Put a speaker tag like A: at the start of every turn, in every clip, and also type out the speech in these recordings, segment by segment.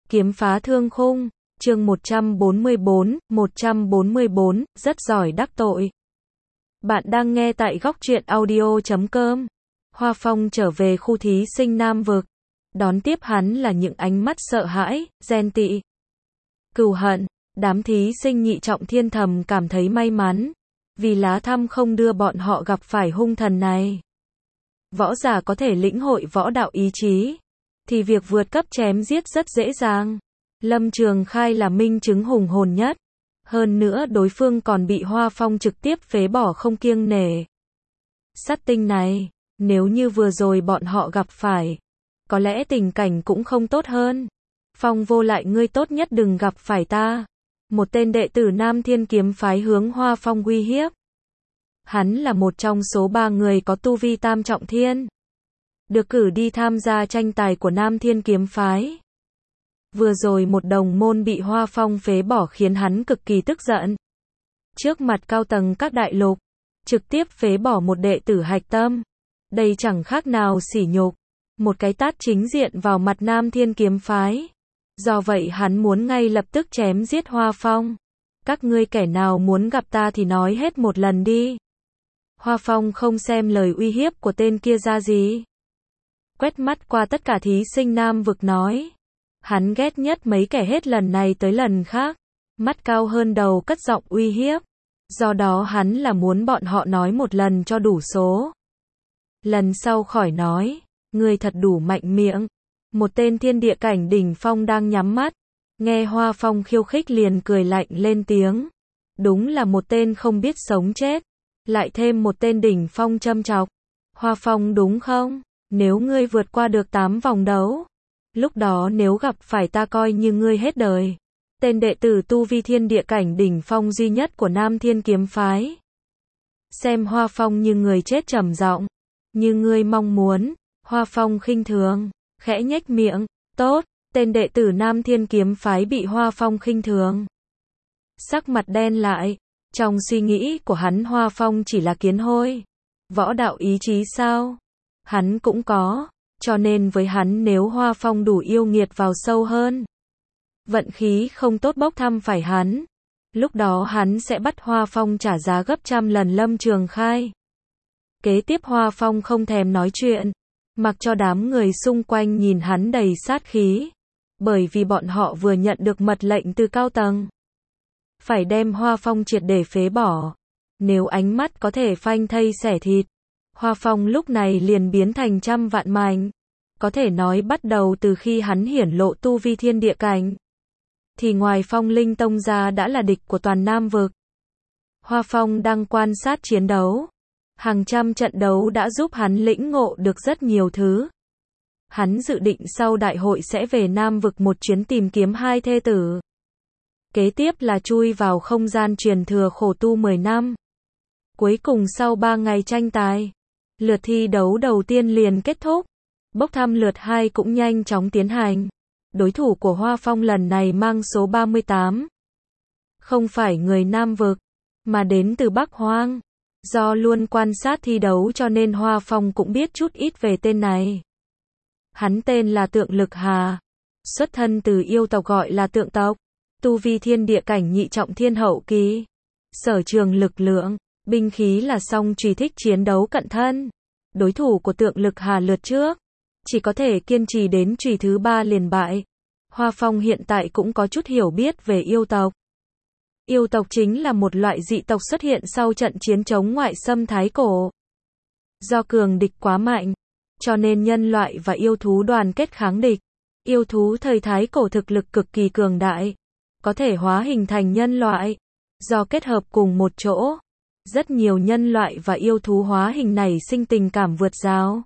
A: Kiếm phá thương khung, chương 144, rất giỏi đắc tội. Bạn đang nghe tại góc truyện audio.com. Hoa Phong trở về khu thí sinh Nam Vực. Đón tiếp hắn là những ánh mắt sợ hãi, ghen tị, cừu hận. Đám thí sinh nhị trọng thiên thầm cảm thấy may mắn, vì lá thăm không đưa bọn họ gặp phải hung thần này. Võ giả có thể lĩnh hội võ đạo ý chí, thì việc vượt cấp chém giết rất dễ dàng. Lâm Trường Khai là minh chứng hùng hồn nhất. Hơn nữa đối phương còn bị Hoa Phong trực tiếp phế bỏ không kiêng nể. Sát tinh này, nếu như vừa rồi bọn họ gặp phải, có lẽ tình cảnh cũng không tốt hơn. Phong vô lại, ngươi tốt nhất đừng gặp phải ta. Một tên đệ tử Nam Thiên kiếm phái hướng Hoa Phong uy hiếp. Hắn là một trong số 3 người có tu vi tam trọng thiên, được cử đi tham gia tranh tài của Nam Thiên kiếm phái. Vừa rồi một đồng môn bị Hoa Phong phế bỏ khiến hắn cực kỳ tức giận. Trước mặt cao tầng các đại lục, trực tiếp phế bỏ một đệ tử hạch tâm. Đây chẳng khác nào sỉ nhục, một cái tát chính diện vào mặt Nam Thiên kiếm phái. Do vậy hắn muốn ngay lập tức chém giết Hoa Phong. Các ngươi kẻ nào muốn gặp ta thì nói hết một lần đi. Hoa Phong không xem lời uy hiếp của tên kia ra gì. Quét mắt qua tất cả thí sinh Nam Vực nói. Hắn ghét nhất mấy kẻ hết lần này tới lần khác. Mắt cao hơn đầu cất giọng uy hiếp. Do đó hắn là muốn bọn họ nói một lần cho đủ số. Lần sau khỏi nói. Ngươi thật đủ mạnh miệng. Một tên thiên địa cảnh đỉnh phong đang nhắm mắt. Nghe Hoa Phong khiêu khích liền cười lạnh lên tiếng. Đúng là một tên không biết sống chết. Lại thêm một tên đỉnh phong châm chọc. Hoa Phong đúng không? Nếu ngươi vượt qua được 8 vòng đấu, lúc đó nếu gặp phải ta coi như ngươi hết đời. Tên đệ tử tu vi thiên địa cảnh đỉnh phong duy nhất của Nam Thiên kiếm phái. Xem Hoa Phong như người chết trầm giọng. Như ngươi mong muốn. Hoa Phong khinh thường, khẽ nhếch miệng. Tốt, tên đệ tử Nam Thiên kiếm phái bị Hoa Phong khinh thường. Sắc mặt đen lại. Trong suy nghĩ của hắn Hoa Phong chỉ là kiến hôi. Võ đạo ý chí sao? Hắn cũng có. Cho nên với hắn nếu Hoa Phong đủ yêu nghiệt vào sâu hơn, vận khí không tốt bốc thăm phải hắn, lúc đó hắn sẽ bắt Hoa Phong trả giá gấp trăm lần Lâm Trường Khai. Kế tiếp Hoa Phong không thèm nói chuyện, mặc cho đám người xung quanh nhìn hắn đầy sát khí, bởi vì bọn họ vừa nhận được mật lệnh từ cao tầng. Phải đem Hoa Phong triệt để phế bỏ. Nếu ánh mắt có thể phanh thây xẻ thịt, Hoa Phong lúc này liền biến thành trăm vạn mảnh. Có thể nói bắt đầu từ khi hắn hiển lộ tu vi thiên địa cảnh, thì ngoài Phong Linh Tông ra đã là địch của toàn Nam Vực. Hoa Phong đang quan sát chiến đấu. Hàng trăm trận đấu đã giúp hắn lĩnh ngộ được rất nhiều thứ. Hắn dự định sau đại hội sẽ về Nam Vực một chuyến tìm kiếm hai thê tử. Kế tiếp là chui vào không gian truyền thừa khổ tu 10 năm. Cuối cùng sau 3 ngày tranh tài, lượt thi đấu đầu tiên liền kết thúc. Bốc thăm lượt 2 cũng nhanh chóng tiến hành. Đối thủ của Hoa Phong lần này mang số 38. Không phải người Nam Vực, mà đến từ Bắc Hoang. Do luôn quan sát thi đấu cho nên Hoa Phong cũng biết chút ít về tên này. Hắn tên là Tượng Lực Hà. Xuất thân từ yêu tộc gọi là Tượng tộc. Tu vi thiên địa cảnh nhị trọng thiên hậu kỳ. Sở trường lực lượng, binh khí là song chùy, thích chiến đấu cận thân. Đối thủ của Tượng Lực Hà lượt trước chỉ có thể kiên trì đến chùy thứ 3 liền bại. Hoa Phong hiện tại cũng có chút hiểu biết về yêu tộc. Yêu tộc chính là một loại dị tộc xuất hiện sau trận chiến chống ngoại xâm Thái Cổ. Do cường địch quá mạnh, cho nên nhân loại và yêu thú đoàn kết kháng địch. Yêu thú thời Thái Cổ thực lực cực kỳ cường đại, có thể hóa hình thành nhân loại. Do kết hợp cùng một chỗ, rất nhiều nhân loại và yêu thú hóa hình nảy sinh tình cảm vượt rào.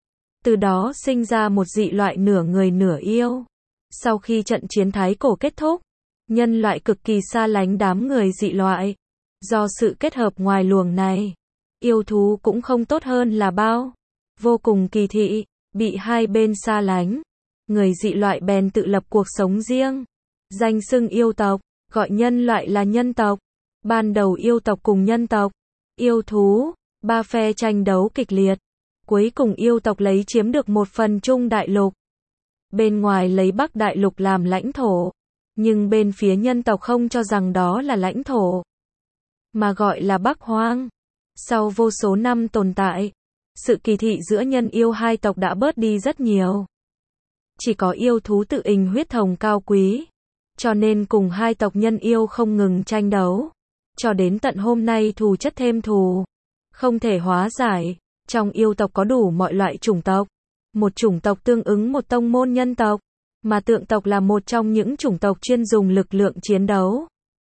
A: Từ đó sinh ra một dị loại nửa người nửa yêu. Sau khi trận chiến Thái Cổ kết thúc, nhân loại cực kỳ xa lánh đám người dị loại. Do sự kết hợp ngoài luồng này, yêu thú cũng không tốt hơn là bao. Vô cùng kỳ thị, bị hai bên xa lánh. Người dị loại bèn tự lập cuộc sống riêng. Danh xưng yêu tộc, gọi nhân loại là nhân tộc. Ban đầu yêu tộc cùng nhân tộc, yêu thú, ba phe tranh đấu kịch liệt. Cuối cùng yêu tộc lấy chiếm được 1/3 đại lục. bên ngoài lấy Bắc Đại Lục làm lãnh thổ, nhưng bên phía nhân tộc không cho rằng đó là lãnh thổ, mà gọi là Bắc Hoang. Sau vô số năm tồn tại, sự kỳ thị giữa nhân yêu hai tộc đã bớt đi rất nhiều. Chỉ có yêu thú tự ình huyết thống cao quý, cho nên cùng hai tộc nhân yêu không ngừng tranh đấu. Cho đến tận hôm nay thù chất thêm thù, không thể hóa giải. Trong yêu tộc có đủ mọi loại chủng tộc. Một chủng tộc tương ứng một tông môn nhân tộc, mà tượng tộc là một trong những chủng tộc chuyên dùng lực lượng chiến đấu.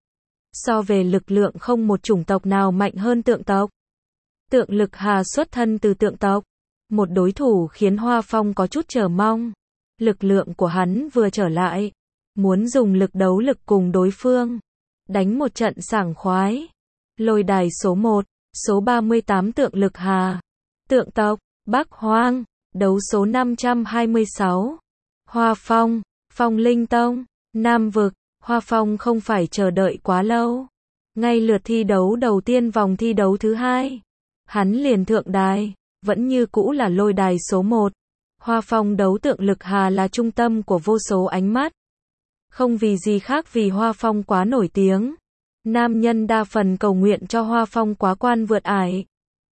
A: So về lực lượng không một chủng tộc nào mạnh hơn tượng tộc. Tượng Lực Hà xuất thân từ tượng tộc, một đối thủ khiến Hoa Phong có chút chờ mong. Lực lượng của hắn vừa trở lại, muốn dùng lực đấu lực cùng đối phương, đánh một trận sảng khoái. Lôi đài số 1, số 38 Tượng Lực Hà, tượng tộc, Bắc Hoang, đấu số 526. Hoa Phong, Phong Linh Tông, Nam Vực. Hoa Phong không phải chờ đợi quá lâu. Ngay lượt thi đấu đầu tiên vòng thi đấu thứ hai, hắn liền thượng đài, vẫn như cũ là lôi đài số 1. Hoa Phong đấu Tượng Lực Hà là trung tâm của vô số ánh mắt. Không vì gì khác vì Hoa Phong quá nổi tiếng. Nam nhân đa phần cầu nguyện cho Hoa Phong quá quan vượt ải.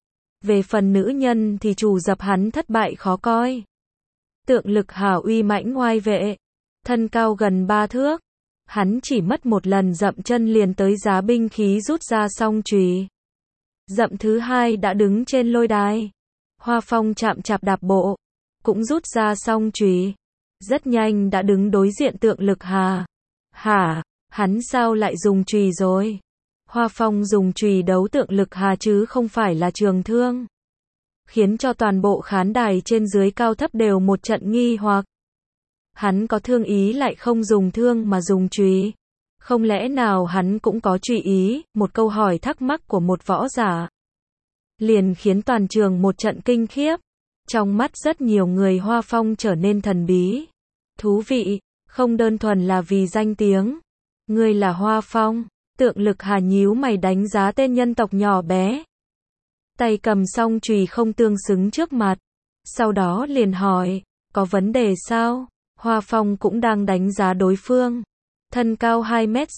A: Về phần nữ nhân thì chủ dập hắn thất bại khó coi. Tượng Lực Hà uy mãnh oai vệ, thân cao gần 3 thước. Hắn chỉ mất một lần dậm chân liền tới giá binh khí rút ra song chùy. Dậm thứ hai đã đứng trên lôi đài. Hoa Phong chạm chạp đạp bộ, cũng rút ra song chùy. Rất nhanh đã đứng đối diện Tượng Lực Hà. Hả, hắn sao lại dùng chùy rồi? Hoa Phong dùng chùy đấu Tượng Lực Hà chứ không phải là trường thương. Khiến cho toàn bộ khán đài trên dưới cao thấp đều một trận nghi hoặc. Hắn có thương ý lại không dùng thương mà dùng chùy. Không lẽ nào hắn cũng có chùy ý? Một câu hỏi thắc mắc của một võ giả liền khiến toàn trường một trận kinh khiếp. Trong mắt rất nhiều người Hoa Phong trở nên thần bí. Thú vị, không đơn thuần là vì danh tiếng. Ngươi là Hoa Phong. Tượng Lực Hà nhíu mày đánh giá tên nhân tộc nhỏ bé. Tay cầm song chùy không tương xứng trước mặt. Sau đó liền hỏi, có vấn đề sao? Hoa Phong cũng đang đánh giá đối phương. Thân cao 2,5 mét.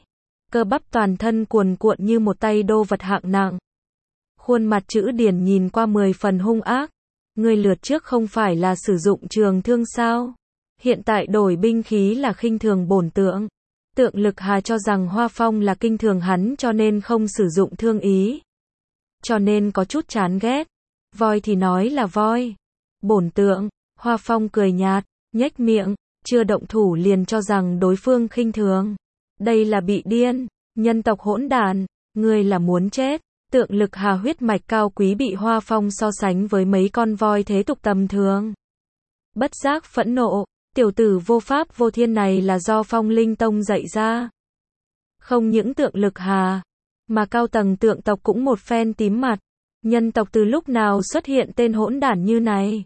A: Cơ bắp toàn thân cuồn cuộn như một tay đô vật hạng nặng. Khuôn mặt chữ điển nhìn qua 10 phần hung ác. Người lượt trước không phải là sử dụng trường thương sao? Hiện tại đổi binh khí là khinh thường bổn tượng. Tượng Lực Hà cho rằng Hoa Phong là kinh thường hắn cho nên không sử dụng thương ý. Cho nên có chút chán ghét. Voi thì nói là voi. Bổn tượng. Hoa Phong cười nhạt, nhếch miệng, chưa động thủ liền cho rằng đối phương khinh thường. Đây là bị điên, nhân tộc hỗn đản, ngươi là muốn chết. Tượng Lực Hà huyết mạch cao quý bị Hoa Phong so sánh với mấy con voi thế tục tầm thường. Bất giác phẫn nộ, tiểu tử vô pháp vô thiên này là do Phong Linh Tông dạy ra. Không những Tượng Lực Hà, mà cao tầng tượng tộc cũng một phen tím mặt. Nhân tộc từ lúc nào xuất hiện tên hỗn đản như này?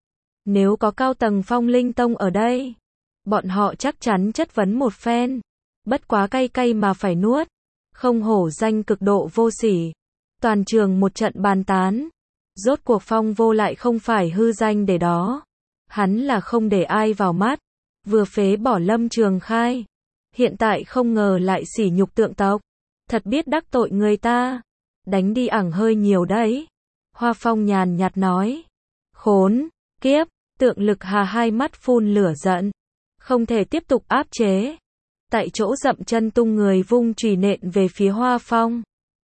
A: Nếu có cao tầng Phong Linh Tông ở đây, bọn họ chắc chắn chất vấn một phen. Bất quá cay cay mà phải nuốt. Không hổ danh cực độ vô sỉ. Toàn trường một trận bàn tán. Rốt cuộc Phong Vô lại không phải hư danh để đó. Hắn là không để ai vào mắt. Vừa phế bỏ Lâm Trường Khai. Hiện tại không ngờ lại sỉ nhục tượng tộc. Thật biết đắc tội người ta. Đánh đi ẳng hơi nhiều đấy. Hoa Phong nhàn nhạt nói. Khốn, kiếp. Tượng Lực Hà hai mắt phun lửa giận. Không thể tiếp tục áp chế. Tại chỗ dậm chân tung người vung chùy nện về phía Hoa Phong.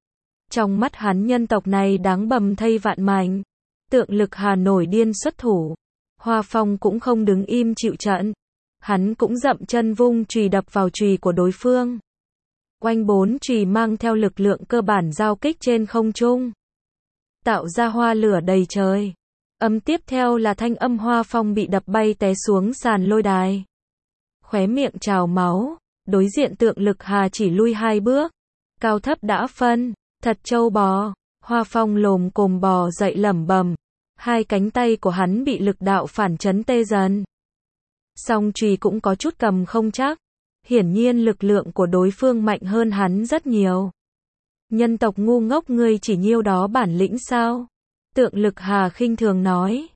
A: Trong mắt hắn nhân tộc này đáng bầm thây vạn mảnh. Tượng Lực Hà nổi điên xuất thủ. Hoa Phong cũng không đứng im chịu trận. Hắn cũng dậm chân vung chùy đập vào chùy của đối phương. Oanh 4 chùy mang theo lực lượng cơ bản giao kích trên không trung. Tạo ra hoa lửa đầy trời. Âm tiếp theo là thanh âm Hoa Phong bị đập bay té xuống sàn lôi đài. Khóe miệng trào máu, đối diện Tượng Lực Hà chỉ lui 2 bước. Cao thấp đã phân, thật trâu bò. Hoa Phong lồm cồm bò dậy lẩm bẩm. Hai cánh tay của hắn bị lực đạo phản chấn tê dần. Song chùy cũng có chút cầm không chắc. Hiển nhiên lực lượng của đối phương mạnh hơn hắn rất nhiều. Nhân tộc ngu ngốc ngươi chỉ nhiêu đó bản lĩnh sao? Tượng Lực Hà khinh thường nói.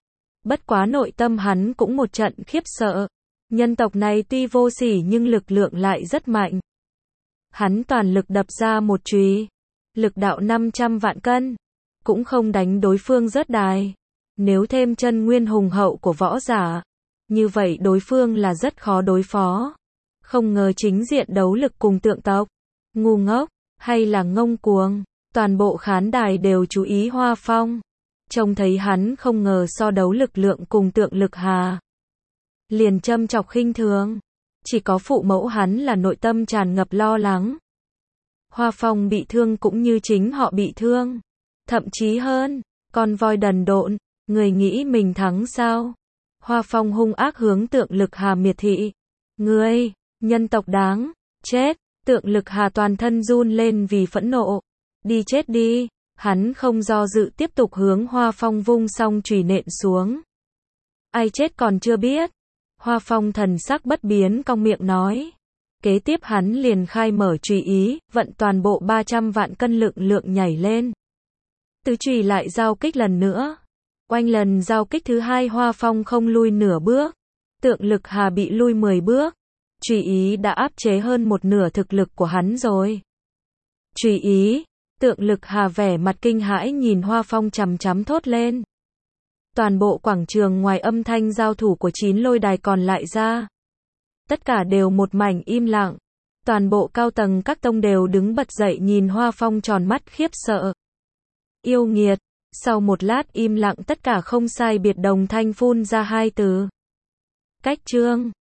A: Bất quá nội tâm hắn cũng một trận khiếp sợ. Nhân tộc này tuy vô sỉ nhưng lực lượng lại rất mạnh. Hắn toàn lực đập ra một chùy, lực đạo 500 vạn cân, cũng không đánh đối phương rớt đài. Nếu thêm chân nguyên hùng hậu của võ giả, như vậy đối phương là rất khó đối phó. Không ngờ chính diện đấu lực cùng tượng tộc. Ngu ngốc, hay là ngông cuồng, toàn bộ khán đài đều chú ý Hoa Phong. Trông thấy hắn không ngờ so đấu lực lượng cùng tượng lực hà. Liền châm chọc khinh thường. Chỉ có phụ mẫu hắn là nội tâm tràn ngập lo lắng. Hoa Phong bị thương cũng như chính họ bị thương. Thậm chí hơn, con voi đần độn, người nghĩ mình thắng sao? Hoa Phong hung ác hướng tượng lực hà miệt thị. Ngươi, nhân tộc đáng chết, tượng lực hà toàn thân run lên vì phẫn nộ. Đi chết đi, hắn không do dự tiếp tục hướng Hoa Phong vung song chùy nện xuống. Ai chết còn chưa biết. Hoa Phong thần sắc bất biến cong miệng nói. Kế tiếp hắn liền khai mở chùy ý, vận toàn bộ 300 vạn cân lực lượng nhảy lên. Tứ chùy lại giao kích lần nữa. Oanh lần giao kích thứ hai Hoa Phong không lui nửa bước. Tượng lực hà bị lui 10 bước. Chùy ý đã áp chế hơn một nửa thực lực của hắn rồi. Chùy ý, tượng lực hà vẻ mặt kinh hãi nhìn Hoa Phong chằm chằm thốt lên. Toàn bộ quảng trường ngoài âm thanh giao thủ của 9 lôi đài còn lại ra. Tất cả đều một mảnh im lặng. Toàn bộ cao tầng các tông đều đứng bật dậy nhìn Hoa Phong tròn mắt khiếp sợ. Yêu nghiệt. Sau một lát im lặng tất cả không sai biệt đồng thanh phun ra hai từ. Cách chương.